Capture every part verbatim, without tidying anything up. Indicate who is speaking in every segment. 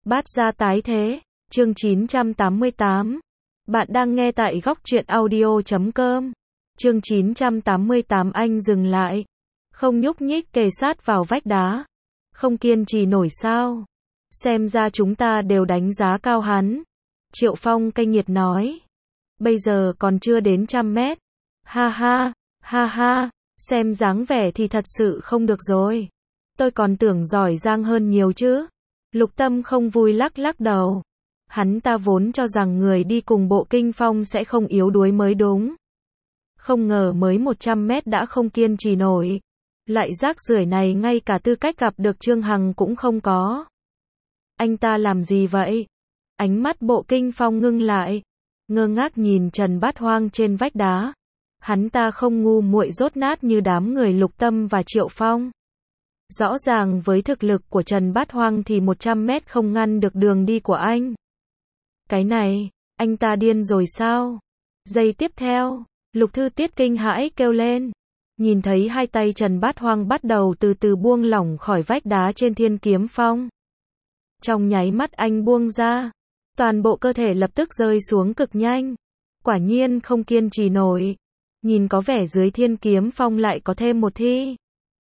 Speaker 1: Bát gia tái thế, chương chín trăm tám mươi tám. Bạn đang nghe tại góc truyện audio chấm com. Chương chín trăm tám mươi tám. Anh dừng lại, không nhúc nhích, kề sát vào vách đá. Không kiên trì nổi sao? Xem ra chúng ta đều đánh giá cao hắn. Triệu Phong cay nghiệt nói. Bây giờ còn chưa đến trăm mét. Ha ha, ha ha, xem dáng vẻ thì thật sự không được rồi. Tôi còn tưởng giỏi giang hơn nhiều chứ. Lục Tâm không vui lắc lắc đầu. Hắn ta vốn cho rằng người đi cùng Bộ Kinh Phong sẽ không yếu đuối mới đúng. Không ngờ mới một trăm mét đã không kiên trì nổi. Lại rác rưởi này ngay cả tư cách gặp được Trương Hằng cũng không có. Anh ta làm gì vậy? Ánh mắt Bộ Kinh Phong ngưng lại, ngơ ngác nhìn Trần Bát Hoang trên vách đá. Hắn ta không ngu muội dốt nát như đám người Lục Tâm và Triệu Phong. Rõ ràng với thực lực của Trần Bát Hoang thì một trăm mét không ngăn được đường đi của anh. Cái này, anh ta điên rồi sao? Giây tiếp theo, Lục Thư Tiết kinh hãi kêu lên. Nhìn thấy hai tay Trần Bát Hoang bắt đầu từ từ buông lỏng khỏi vách đá trên Thiên Kiếm Phong. Trong nháy mắt anh buông ra, toàn bộ cơ thể lập tức rơi xuống cực nhanh. Quả nhiên không kiên trì nổi. Nhìn có vẻ dưới Thiên Kiếm Phong lại có thêm một thi.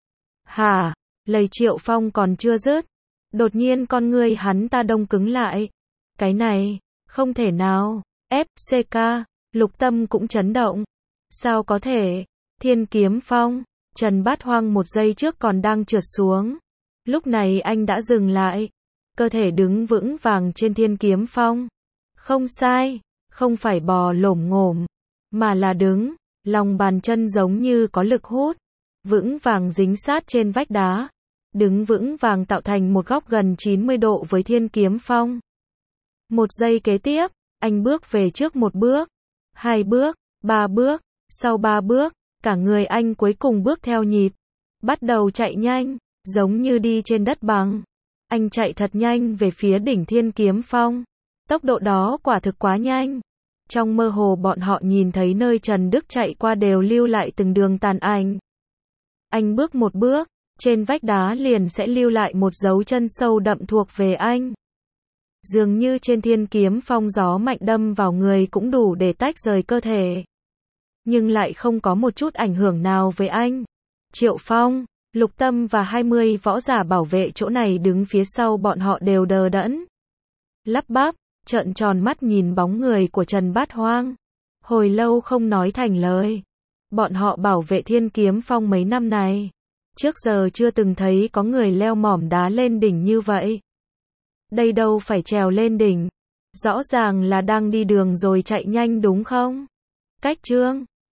Speaker 1: Hả? Lời Triệu Phong còn chưa dứt, đột nhiên con ngươi hắn ta đông cứng lại. Cái này, không thể nào. ép xê ca, Lục Tâm cũng chấn động. Sao có thể? Thiên Kiếm Phong, Trần Bát Hoang một giây trước còn đang trượt xuống. Lúc này anh đã dừng lại, cơ thể đứng vững vàng trên Thiên Kiếm Phong. Không sai, không phải bò lổm ngổm, mà là đứng, lòng bàn chân giống như có lực hút, vững vàng dính sát trên vách đá. Đứng vững vàng tạo thành một góc gần chín mươi độ với Thiên Kiếm Phong. Một giây kế tiếp, anh bước về trước một bước, hai bước, ba bước, sau ba bước, cả người anh cuối cùng bước theo nhịp, bắt đầu chạy nhanh, giống như đi trên đất bằng. Anh chạy thật nhanh về phía đỉnh Thiên Kiếm Phong. Tốc độ đó quả thực quá nhanh. Trong mơ hồ bọn họ nhìn thấy nơi Trần Đức chạy qua đều lưu lại từng đường tàn ảnh. Anh bước một bước, trên vách đá liền sẽ lưu lại một dấu chân sâu đậm thuộc về anh. Dường như trên Thiên Kiếm Phong gió mạnh đâm vào người cũng đủ để tách rời cơ thể. Nhưng lại không có một chút ảnh hưởng nào với anh. Triệu Phong, Lục Tâm và hai mươi võ giả bảo vệ chỗ này đứng phía sau bọn họ đều đờ đẫn. Lắp bắp, trợn tròn mắt nhìn bóng người của Trần Bát Hoang. Hồi lâu không nói thành lời. Bọn họ bảo vệ Thiên Kiếm Phong mấy năm này, trước giờ chưa từng thấy có người leo mỏm đá lên đỉnh như vậy. Đây đâu phải trèo lên đỉnh, rõ ràng là đang đi đường rồi chạy nhanh đúng không? Cách chương